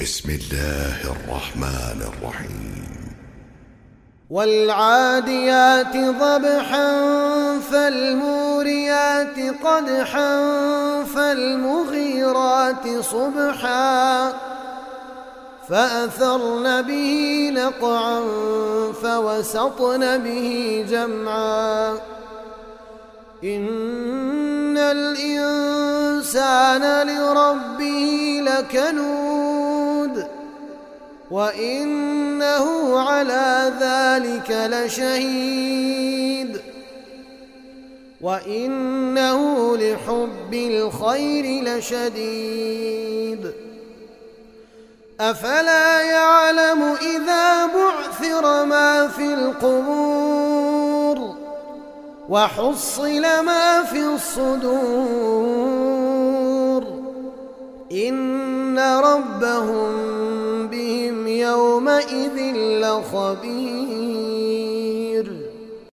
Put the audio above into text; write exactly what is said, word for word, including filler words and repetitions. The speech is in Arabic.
بسم الله الرحمن الرحيم. والعاديات ضبحا فالموريات قدحا فالمغيرات صبحا فأثرن به نقعا فوسطن به جمعا إن الإنسان لربه لكنود وإنه على ذلك لشهيد وإنه لحب الخير لشديد أفلا يعلم إذا بعثر ما في القبور وحصل ما في الصدور إن ربهم بهم يومئذ لخبير.